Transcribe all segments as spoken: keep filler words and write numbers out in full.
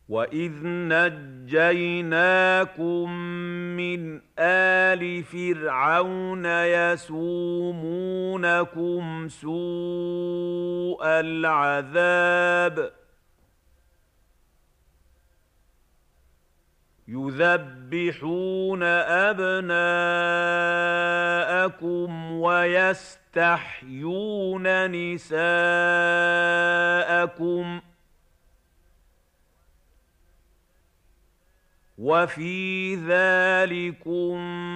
وَإِذْ نَجَّيْنَاكُم مِّنْ آلِ فِرْعَوْنَ يَسُومُونَكُمْ سُوءَ الْعَذَابِ يُذَبِّحُونَ أَبْنَاءَكُمْ وَيَسْتَحْيُونَ نِسَاءَكُمْ ۚ وَفِي ذَٰلِكُم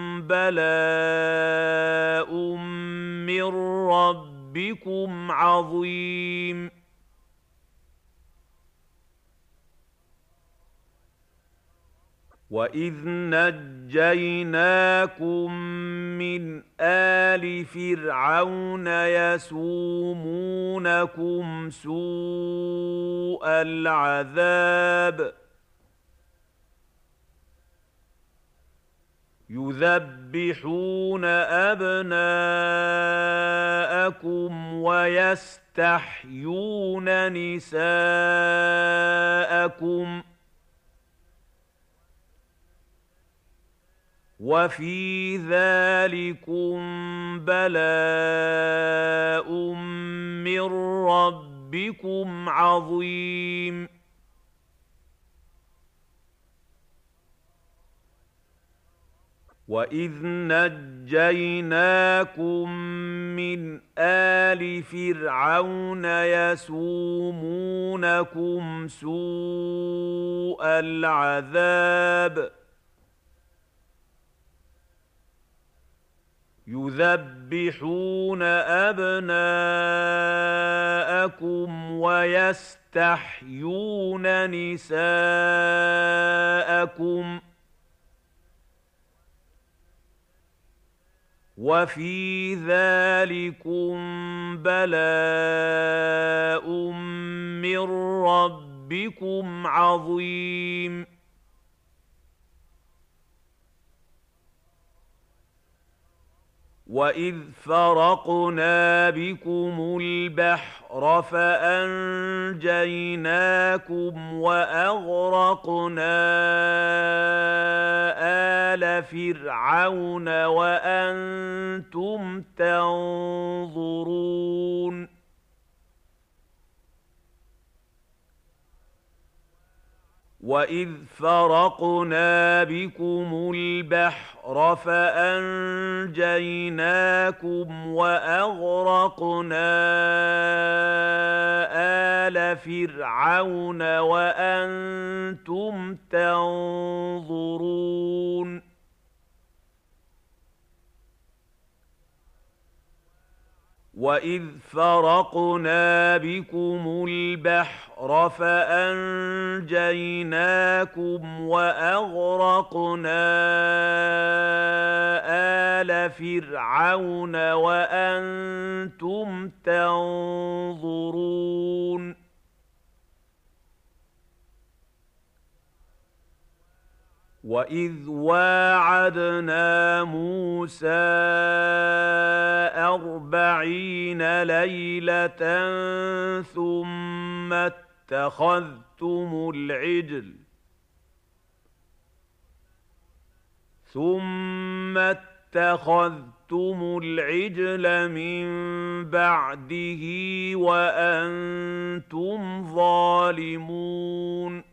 بَلَاءٌ مِّن رَّبِّكُمْ عَظِيمٌ. وَإِذْ نَجَّيْنَاكُم مِّنْ آلِ فِرْعَوْنَ يَسُومُونَكُمْ سُوءَ الْعَذَابِ يُذَبِّحُونَ أَبْنَاءَكُمْ وَيَسْتَحْيُونَ نِسَاءَكُمْ ۚ وَفِي ذَٰلِكُم بَلَاءٌ مِّن رَّبِّكُمْ عَظِيمٌ. وَإِذْ نَجَّيْنَاكُم مِّنْ آلِ فِرْعَوْنَ يَسُومُونَكُمْ سُوءَ الْعَذَابِ يُذَبِّحُونَ أَبْنَاءَكُمْ وَيَسْتَحْيُونَ نِسَاءَكُمْ ۚ وَفِي ذَٰلِكُم بَلَاءٌ مِّن رَّبِّكُمْ عَظِيمٌ. وَإِذْ فَرَقْنَا بِكُمُ الْبَحْرَ فَأَنجَيْنَاكُمْ وَأَغْرَقْنَا آلَ فِرْعَوْنَ وَأَنتُمْ تَنظُرُونَ وَإِذْ فَرَقْنَا بِكُمُ الْبَحْرَ فَأَنجَيْنَاكُمْ وَأَغْرَقْنَا آلَ فِرْعَوْنَ وَأَنتُمْ تَنظُرُونَ وَإِذْ فَرَقْنَا بِكُمُ الْبَحْرَ فَأَنجَيْنَاكُمْ وَأَغْرَقْنَا آلَ فِرْعَوْنَ وَأَنتُمْ تَنظُرُونَ وَإِذْ وَاعَدْنَا مُوسَىٰ أَرْبَعِينَ لَيْلَةً ثُمَّ اتَّخَذْتُمُ الْعِجْلَ ثُمَّ اتَّخَذْتُمُ الْعِجْلَ مِن بَعْدِهِ وَأَنتُمْ ظَالِمُونَ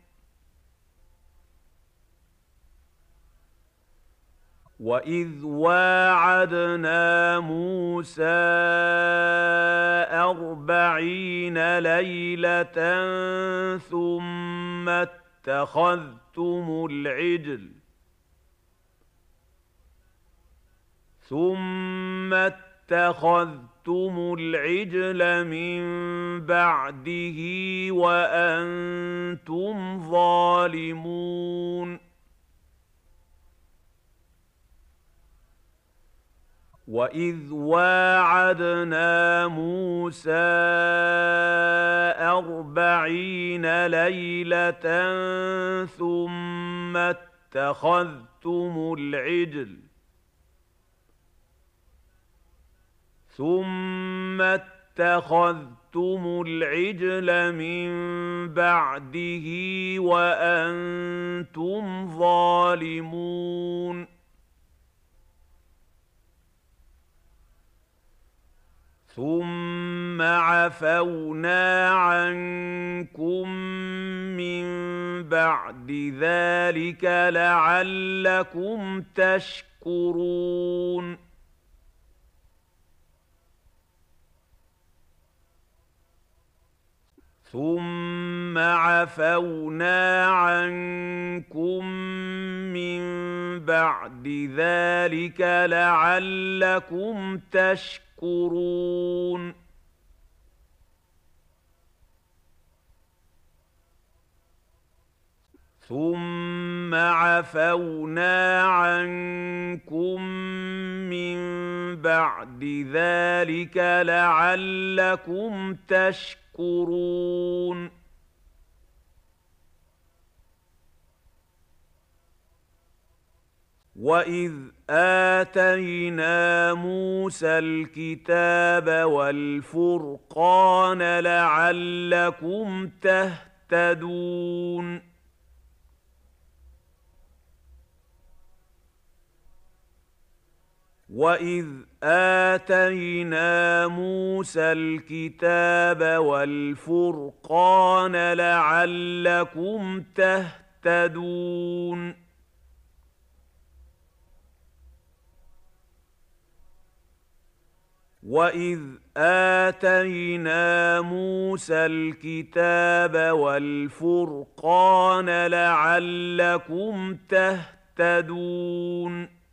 وَإِذْ وَاعَدْنَا مُوسَىٰ أَرْبَعِينَ لَيْلَةً ثُمَّ اتَّخَذْتُمُ الْعِجْلَ ثُمَّ اتَّخَذْتُمُ الْعِجْلَ مِن بَعْدِهِ وَأَنتُمْ ظَالِمُونَ وَإِذْ وَاعَدْنَا مُوسَىٰ أَرْبَعِينَ لَيْلَةً ثُمَّ اتَّخَذْتُمُ الْعِجْلَ ثُمَّ اتَّخَذْتُمُ العجل من بعده وأنتم ظالمون ثم عفونا عنكم من بعد ذلك لعلكم تشكرون ثم عفونا عنكم من بعد ذلك لعلكم تشكرون ثم عفونا عنكم من بعد ذلك لعلكم تشكرون وَإِذْ آتَيْنَا مُوسَى الْكِتَابَ وَالْفُرْقَانَ لَعَلَّكُمْ تَهْتَدُونَ وَإِذْ آتَيْنَا مُوسَى الْكِتَابَ وَالْفُرْقَانَ لَعَلَّكُمْ تَهْتَدُونَ وَإِذْ آتَيْنَا مُوسَى الْكِتَابَ وَالْفُرْقَانَ لَعَلَّكُمْ تَهْتَدُونَ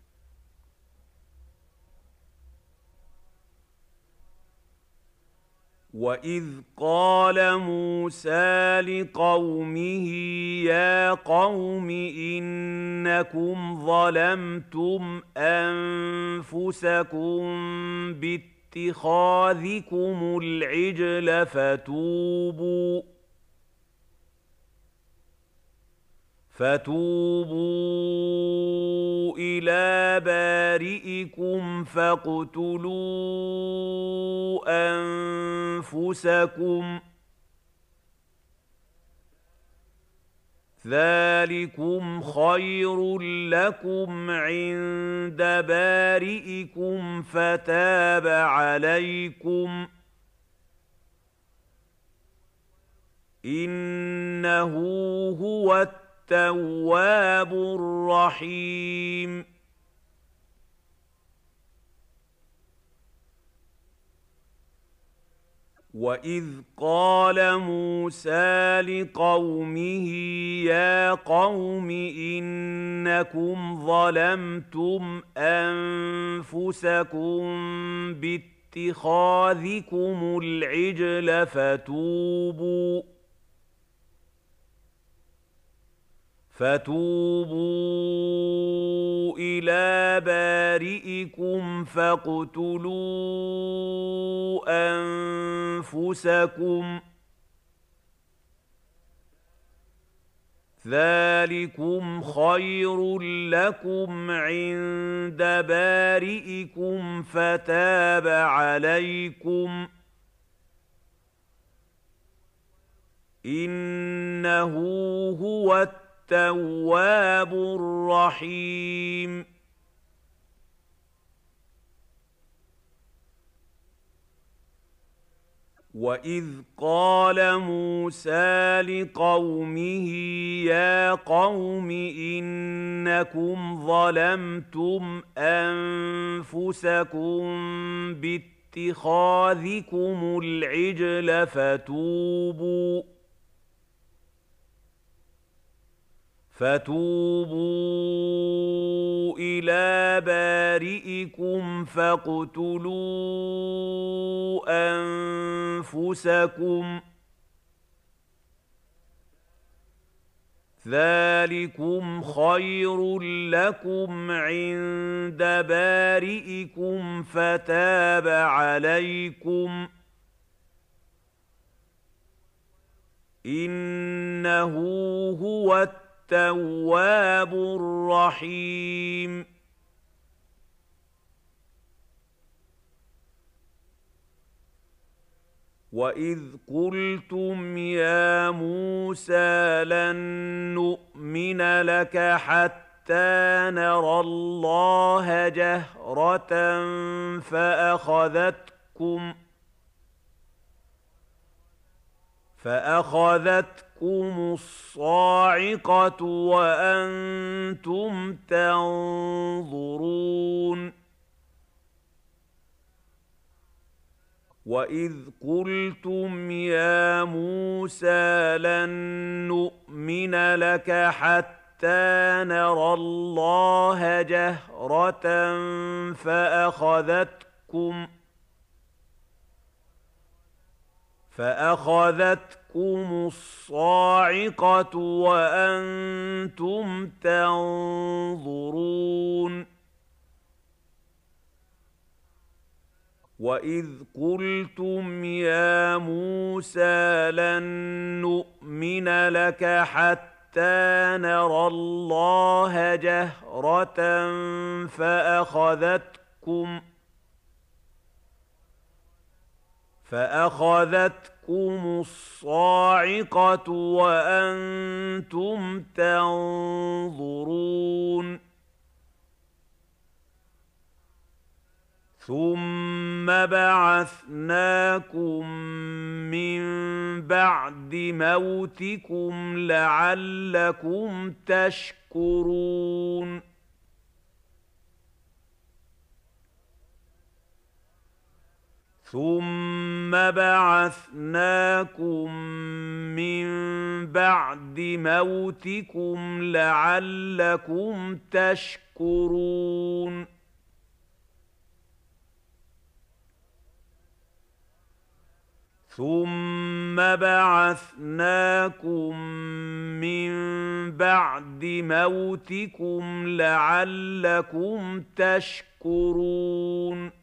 وَإِذْ قَالَ مُوسَى لِقَوْمِهِ يَا قَوْمِ إِنَّكُمْ ظَلَمْتُمْ أَنفُسَكُمْ بِاتِّخَاذِكُمُ الْعِجْلَ فَتُوبُوا فَتُوبُوا إِلَى بَارِئِكُمْ فَاقْتُلُوا أَنفُسَكُمْ ذَلِكُمْ خَيْرٌ لَكُمْ عِندَ بَارِئِكُمْ فَتَابَ عَلَيْكُمْ إِنَّهُ هُوَ التواب الرحيم وَإِذْ قَالَ مُوسَى لِقَوْمِهِ يَا قَوْمِ إِنَّكُمْ ظَلَمْتُمْ أَنفُسَكُمْ بِاتِّخَاذِكُمُ الْعِجْلَ فَتُوبُوا فَتُوبُوا إِلَى بَارِئِكُمْ فَاقْتُلُوا أَنفُسَكُمْ ذَلِكُمْ خَيْرٌ لَكُمْ عِندَ بَارِئِكُمْ فَتَابَ عَلَيْكُمْ إِنَّهُ هُوَ التواب الرحيم وَإِذْ قَالَ مُوسَى لِقَوْمِهِ يَا قَوْمِ إِنَّكُمْ ظَلَمْتُمْ أَنفُسَكُمْ بِاتِّخَاذِكُمُ الْعِجْلَ فَتُوبُوا فَتُوبُوا إِلَى بَارِئِكُمْ فَاقْتُلُوا أَنفُسَكُمْ ذَلِكُمْ خَيْرٌ لَكُمْ عِندَ بَارِئِكُمْ فَتَابَ عَلَيْكُمْ إِنَّهُ هُوَ التواب الرحيم وإذ قلتم يا موسى لن نؤمن لك حتى نرى الله جهرة فأخذتكم فأخذتكم الصاعقة وأنتم تنظرون وإذ قلتم يا موسى لن نؤمن لك حتى نرى الله جهرة فأخذتكم فأخذتكم الصاعقة وأنتم تنظرون وإذ قلتم يا موسى لن نؤمن لك حتى نرى الله جهرة فأخذتكم فأخذتكم الصاعقة وأنتم تنظرون ثم بعثناكم من بعد موتكم لعلكم تشكرون ثم بعثناكم من بعد موتكم لعلكم تشكرون ثم بعثناكم من بعد موتكم لعلكم تشكرون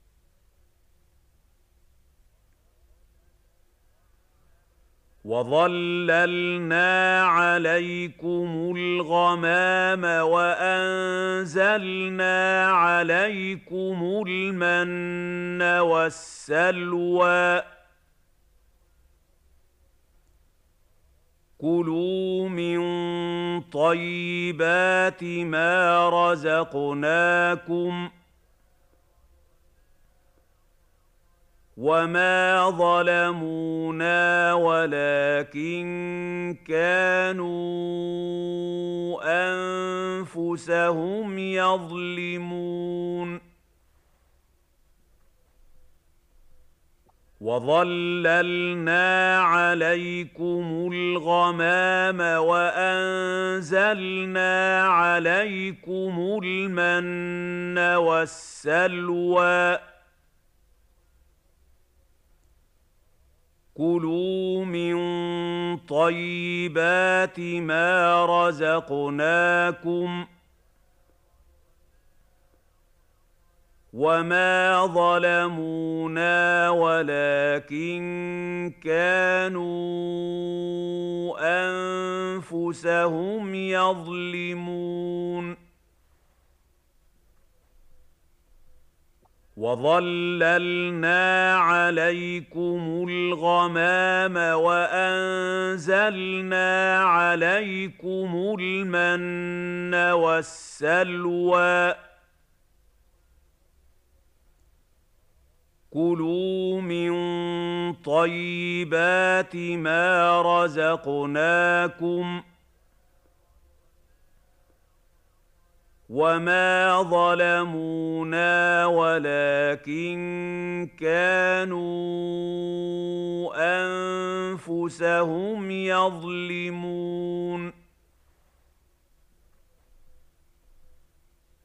وظللنا عليكم الغمام وأنزلنا عليكم المن والسلوى كلوا من طيبات ما رزقناكم وما ظلمونا ولكن كانوا أنفسهم يظلمون وظللنا عليكم الغمام وأنزلنا عليكم المن والسلوى كلوا من طيبات ما رزقناكم وما ظلمونا ولكن كانوا أنفسهم يظلمون وظللنا عليكم الغمام وأنزلنا عليكم المن والسلوى كلوا من طيبات ما رزقناكم وما ظلمونا ولكن كانوا أنفسهم يظلمون